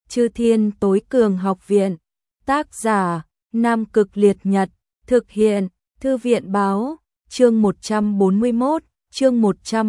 Chư Thiên Tối Cường Học Viện. Tác giả: Nam Cực Liệt Nhật. Thực hiện: Thư viện báo. Chương 141. Chương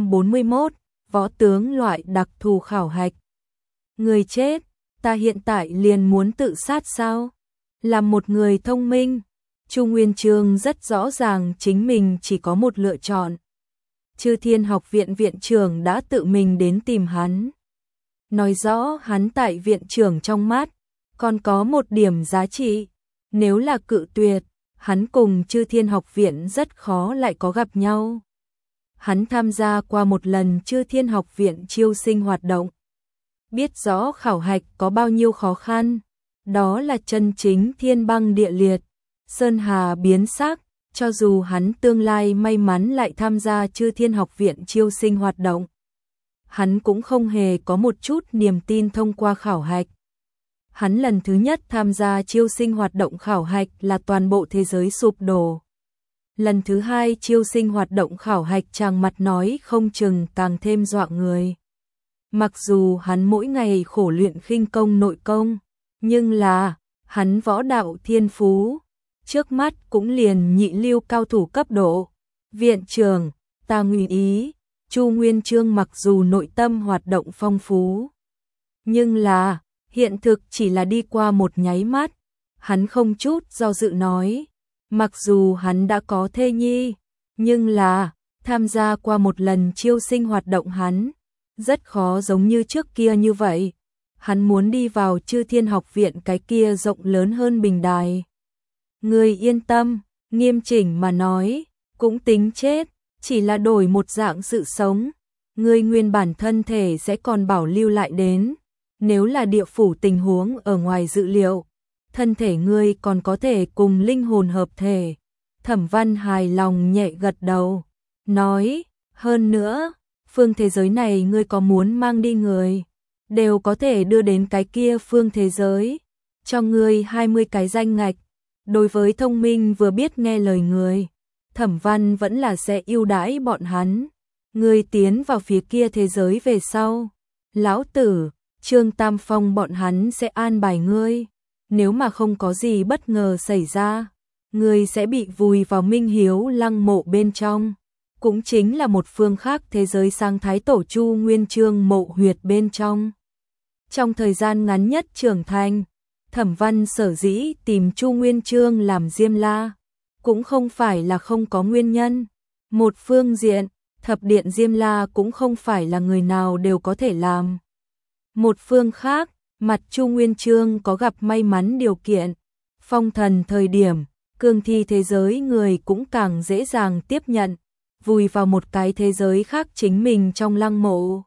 141. Võ tướng loại đặc thù khảo hạch. Người chết, ta hiện tại liền muốn tự sát sao? Làm một người thông minh, Chu Nguyên Chương rất rõ ràng chính mình chỉ có một lựa chọn. Chư Thiên Học Viện viện trưởng đã tự mình đến tìm hắn. Nói rõ hắn tại viện trưởng trong mắt, còn có một điểm giá trị. Nếu là cự tuyệt, hắn cùng Chư Thiên Học Viện rất khó lại có gặp nhau. Hắn tham gia qua một lần Chư Thiên Học Viện chiêu sinh hoạt động. Biết rõ khảo hạch có bao nhiêu khó khăn. Đó là chân chính thiên băng địa liệt, sơn hà biến sắc. Cho dù hắn tương lai may mắn lại tham gia Chư Thiên Học Viện chiêu sinh hoạt động, hắn cũng không hề có một chút niềm tin thông qua khảo hạch. Hắn lần thứ nhất tham gia chiêu sinh hoạt động khảo hạch là toàn bộ thế giới sụp đổ. Lần thứ hai chiêu sinh hoạt động khảo hạch chàng mặt nói không chừng càng thêm dọa người. Mặc dù hắn mỗi ngày khổ luyện khinh công nội công, nhưng là hắn võ đạo thiên phú trước mắt cũng liền nhị lưu cao thủ cấp độ. Viện trưởng, ta nguyện ý. Chu Nguyên Chương mặc dù nội tâm hoạt động phong phú, nhưng là hiện thực chỉ là đi qua một nháy mắt. Hắn không chút do dự nói, mặc dù hắn đã có thê nhi, nhưng là tham gia qua một lần chiêu sinh hoạt động hắn rất khó giống như trước kia như vậy. Hắn muốn đi vào Chư Thiên Học Viện cái kia rộng lớn hơn bình đài. Người yên tâm, nghiêm chỉnh mà nói, cũng tính chết, chỉ là đổi một dạng sự sống. Người nguyên bản thân thể sẽ còn bảo lưu lại đến. Nếu là địa phủ tình huống ở ngoài dự liệu, thân thể ngươi còn có thể cùng linh hồn hợp thể. Thẩm Văn hài lòng nhẹ gật đầu, nói, hơn nữa, phương thế giới này ngươi có muốn mang đi người, đều có thể đưa đến cái kia phương thế giới. Cho ngươi 20 cái danh ngạch. Đối với thông minh vừa biết nghe lời người, Thẩm Văn vẫn là sẽ ưu đãi bọn hắn. Ngươi tiến vào phía kia thế giới về sau, lão tử, Trương Tam Phong bọn hắn sẽ an bài ngươi. Nếu mà không có gì bất ngờ xảy ra, ngươi sẽ bị vùi vào Minh Hiếu lăng mộ bên trong, cũng chính là một phương khác thế giới sang Thái Tổ Chu Nguyên Chương mộ huyệt bên trong. Trong thời gian ngắn nhất trưởng thành, Thẩm Văn sở dĩ tìm Chu Nguyên Chương làm Diêm La, cũng không phải là không có nguyên nhân. Một phương diện, thập điện Diêm La cũng không phải là người nào đều có thể làm. Một phương khác, mặt Chu Nguyên Chương có gặp may mắn điều kiện, phong thần thời điểm, cương thi thế giới người cũng càng dễ dàng tiếp nhận, vùi vào một cái thế giới khác chính mình trong lăng mộ.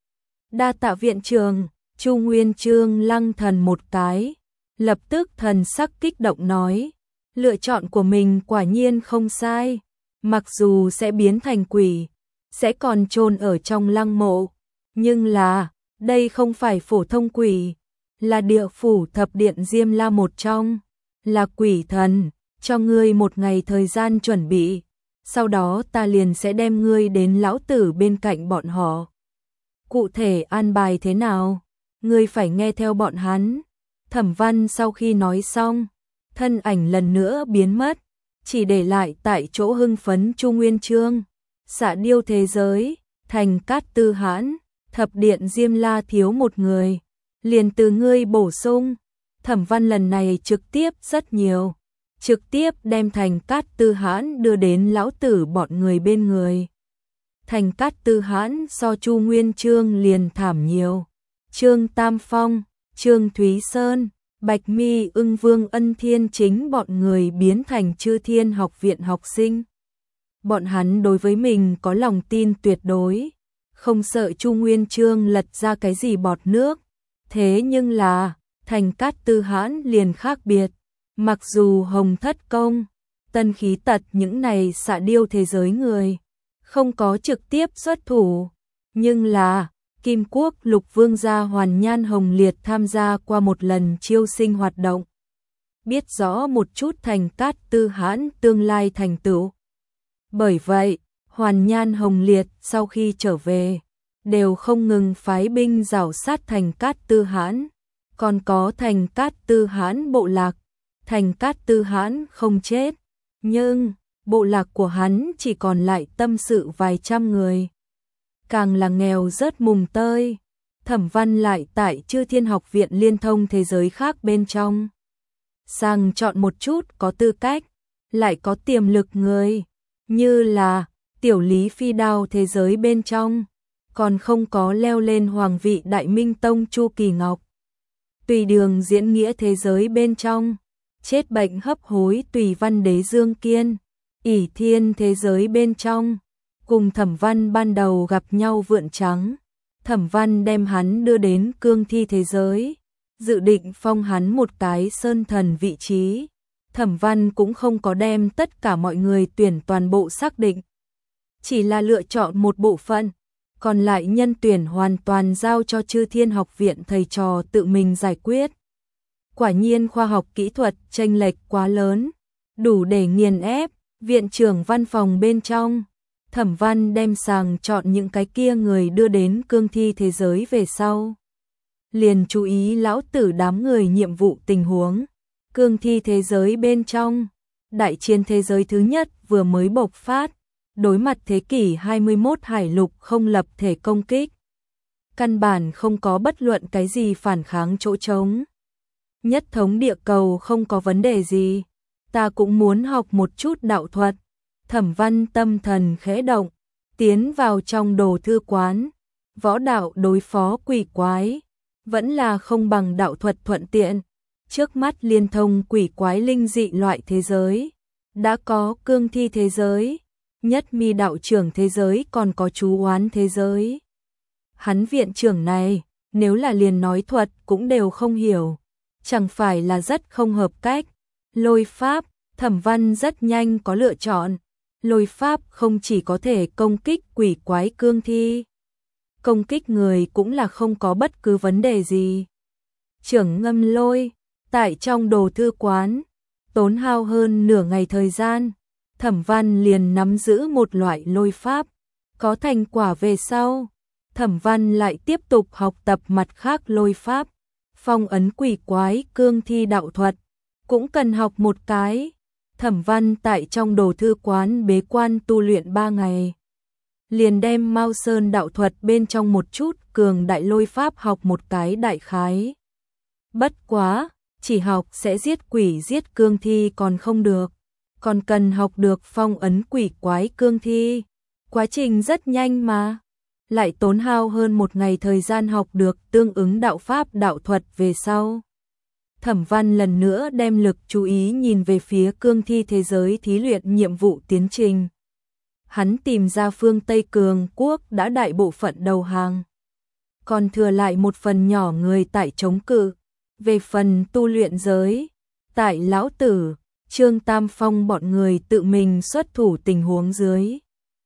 Đa tạ viện trưởng. Chu Nguyên Chương lăng thần một cái, lập tức thần sắc kích động nói, lựa chọn của mình quả nhiên không sai, mặc dù sẽ biến thành quỷ, sẽ còn chôn ở trong lăng mộ, nhưng là, đây không phải phổ thông quỷ, là địa phủ thập điện Diêm La một trong, là quỷ thần. Cho ngươi một ngày thời gian chuẩn bị, sau đó ta liền sẽ đem ngươi đến lão tử bên cạnh bọn họ. Cụ thể an bài thế nào? Ngươi phải nghe theo bọn hắn. Thẩm Văn sau khi nói xong, thân ảnh lần nữa biến mất, chỉ để lại tại chỗ hưng phấn Chu Nguyên Chương. Xạ điêu thế giới, thành Cát Tư Hãn, thập điện Diêm La thiếu một người, liền từ ngươi bổ sung. Thẩm Văn lần này trực tiếp rất nhiều, trực tiếp đem thành Cát Tư Hãn đưa đến lão tử bọn người bên người. Thành Cát Tư Hãn so Chu Nguyên Chương liền thảm nhiều. Trương Tam Phong, Trương Thúy Sơn, Bạch Mi Ưng Vương Ân Thiên chính bọn người biến thành Chư Thiên Học Viện học sinh. Bọn hắn đối với mình có lòng tin tuyệt đối, không sợ Chu Nguyên Chương lật ra cái gì bọt nước. Thế nhưng là, thành Cát Tư Hãn liền khác biệt. Mặc dù Hồng Thất Công, Tân Khí Tật những này xạ điêu thế giới người, không có trực tiếp xuất thủ, nhưng là Kim Quốc Lục Vương gia Hoàn Nhan Hồng Liệt tham gia qua một lần chiêu sinh hoạt động, biết rõ một chút thành Cát Tư Hãn tương lai thành tựu. Bởi vậy, Hoàn Nhan Hồng Liệt sau khi trở về, đều không ngừng phái binh rảo sát thành Cát Tư Hãn, còn có Thành Cát Tư Hãn bộ lạc. Thành Cát Tư Hãn không chết, nhưng bộ lạc của hắn chỉ còn lại tâm sự vài trăm người. Càng là nghèo rớt mùng tơi. Thẩm Văn lại tại Chư Thiên Học viện liên thông thế giới khác bên trong. Sàng chọn một chút có tư cách, lại có tiềm lực người, như là Tiểu Lý Phi Đao thế giới bên trong, còn không có leo lên hoàng vị Đại Minh Tông Chu Kỳ Ngọc. Tùy Đường diễn nghĩa thế giới bên trong, chết bệnh hấp hối Tùy Văn Đế Dương Kiên, ỷ thiên thế giới bên trong, cùng Thẩm Văn ban đầu gặp nhau Vượn Trắng. Thẩm Văn đem hắn đưa đến cương thi thế giới, dự định phong hắn một cái sơn thần vị trí. Thẩm Văn cũng không có đem tất cả mọi người tuyển toàn bộ xác định, chỉ là lựa chọn một bộ phận, còn lại nhân tuyển hoàn toàn giao cho Chư Thiên Học viện thầy trò tự mình giải quyết. Quả nhiên khoa học kỹ thuật chênh lệch quá lớn, đủ để nghiền ép viện trưởng văn phòng bên trong. Thẩm Văn đem sàng chọn những cái kia người đưa đến cương thi thế giới về sau, liền chú ý lão tử đám người nhiệm vụ tình huống. Cương thi thế giới bên trong, đại chiến thế giới thứ nhất vừa mới bộc phát, đối mặt thế kỷ 21 hải lục không lập thể công kích. Căn bản không có bất luận cái gì phản kháng chỗ trống. Nhất thống địa cầu không có vấn đề gì, ta cũng muốn học một chút đạo thuật. Thẩm Văn tâm thần khẽ động, tiến vào trong đồ thư quán. Võ đạo đối phó quỷ quái, vẫn là không bằng đạo thuật thuận tiện. Trước mắt liên thông quỷ quái linh dị loại thế giới, đã có cương thi thế giới, Nhất Mi đạo trưởng thế giới, còn có chú oán thế giới. Hắn viện trưởng này, nếu là liền nói thuật cũng đều không hiểu, chẳng phải là rất không hợp cách. Lôi pháp, Thẩm Văn rất nhanh có lựa chọn. Lôi pháp không chỉ có thể công kích quỷ quái cương thi, công kích người cũng là không có bất cứ vấn đề gì. Trưởng ngâm lôi, tại trong đồ thư quán, tốn hao hơn nửa ngày thời gian, Thẩm Văn liền nắm giữ một loại lôi pháp. Có thành quả về sau, Thẩm Văn lại tiếp tục học tập mặt khác lôi pháp. Phong ấn quỷ quái cương thi đạo thuật, cũng cần học một cái. Thẩm Văn tại trong đồ thư quán bế quan tu luyện 3 ngày. Liền đem Mao Sơn đạo thuật bên trong một chút cường đại lôi pháp học một cái đại khái. Bất quá, chỉ học sẽ giết quỷ giết cương thi còn không được, còn cần học được phong ấn quỷ quái cương thi. Quá trình rất nhanh mà, lại tốn hao hơn một ngày thời gian học được tương ứng đạo pháp đạo thuật về sau. Thẩm Văn lần nữa đem lực chú ý nhìn về phía cương thi thế giới thí luyện nhiệm vụ tiến trình. Hắn tìm ra phương Tây Cường Quốc đã đại bộ phận đầu hàng, còn thừa lại một phần nhỏ người tại chống cự. Về phần tu luyện giới, tại lão tử, Trương Tam Phong bọn người tự mình xuất thủ tình huống dưới,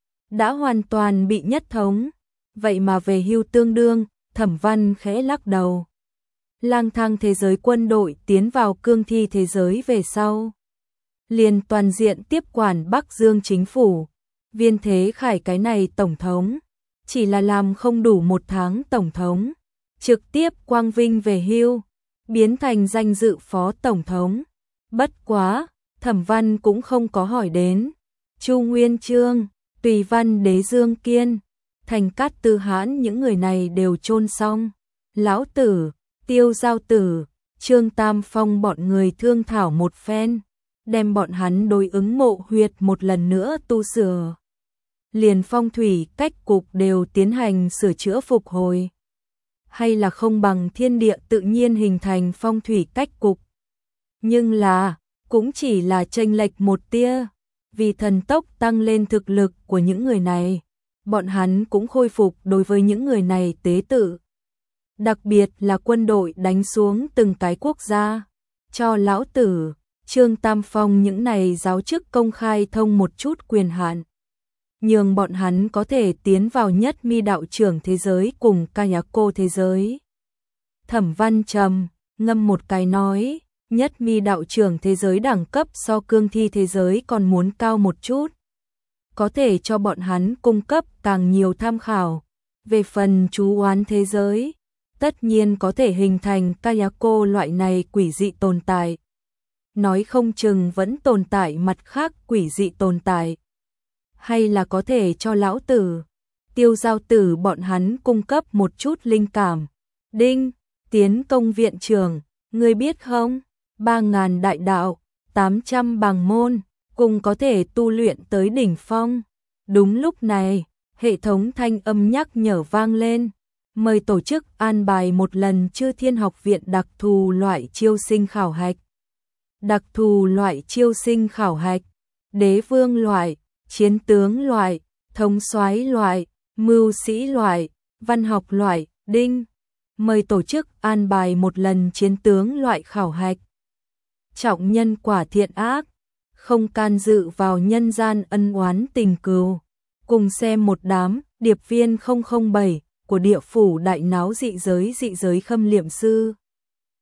đã hoàn toàn bị nhất thống. Vậy mà về hưu tương đương, Thẩm Văn khẽ lắc đầu. Lang thang thế giới quân đội tiến vào cương thi thế giới về sau, liền toàn diện tiếp quản Bắc Dương chính phủ. Viên Thế Khải cái này tổng thống, chỉ là làm không đủ 1 tháng tổng thống, trực tiếp quang vinh về hưu, biến thành danh dự phó tổng thống. Bất quá, Thẩm Văn cũng không có hỏi đến. Chu Nguyên Chương, Tùy Văn Đế Dương Kiên, Thành Cát Tư Hãn những người này đều chôn xong. Lão tử, Tiêu Giao Tử, Trương Tam Phong bọn người thương thảo một phen, đem bọn hắn đối ứng mộ huyệt một lần nữa tu sửa. Liền phong thủy cách cục đều tiến hành sửa chữa phục hồi. Hay là không bằng thiên địa tự nhiên hình thành phong thủy cách cục. Nhưng là, cũng chỉ là chênh lệch một tia, vì thần tốc tăng lên thực lực của những người này, bọn hắn cũng khôi phục đối với những người này tế tự. Đặc biệt là quân đội đánh xuống từng cái quốc gia, cho lão tử, Trương Tam Phong những này giáo chức công khai thông một chút quyền hạn, nhường bọn hắn có thể tiến vào Nhất Mi đạo trưởng thế giới cùng Kayako thế giới. Thẩm Văn trầm ngâm một cái nói, Nhất Mi đạo trưởng thế giới đẳng cấp so cương thi thế giới còn muốn cao một chút, có thể cho bọn hắn cung cấp càng nhiều tham khảo. Về phần chú oán thế giới, tất nhiên có thể hình thành Kayako loại này quỷ dị tồn tại. Nói không chừng vẫn tồn tại mặt khác quỷ dị tồn tại. Hay là có thể cho lão tử, Tiêu Giao Tử bọn hắn cung cấp một chút linh cảm. Đinh, tiến công viện trưởng, ngươi biết không? 3.000 đại đạo, 800 bằng môn, cùng có thể tu luyện tới đỉnh phong. Đúng lúc này, hệ thống thanh âm nhắc nhở vang lên. Mời tổ chức an bài một lần Chư Thiên Học viện đặc thù loại chiêu sinh khảo hạch. Đặc thù loại chiêu sinh khảo hạch, đế vương loại, chiến tướng loại, thống soái loại, mưu sĩ loại, văn học loại. Đinh, mời tổ chức an bài một lần chiến tướng loại khảo hạch. Trọng nhân quả thiện ác, không can dự vào nhân gian ân oán tình cừu. Cùng xem một đám điệp viên 007 của địa phủ đại náo dị giới khâm liệm sư.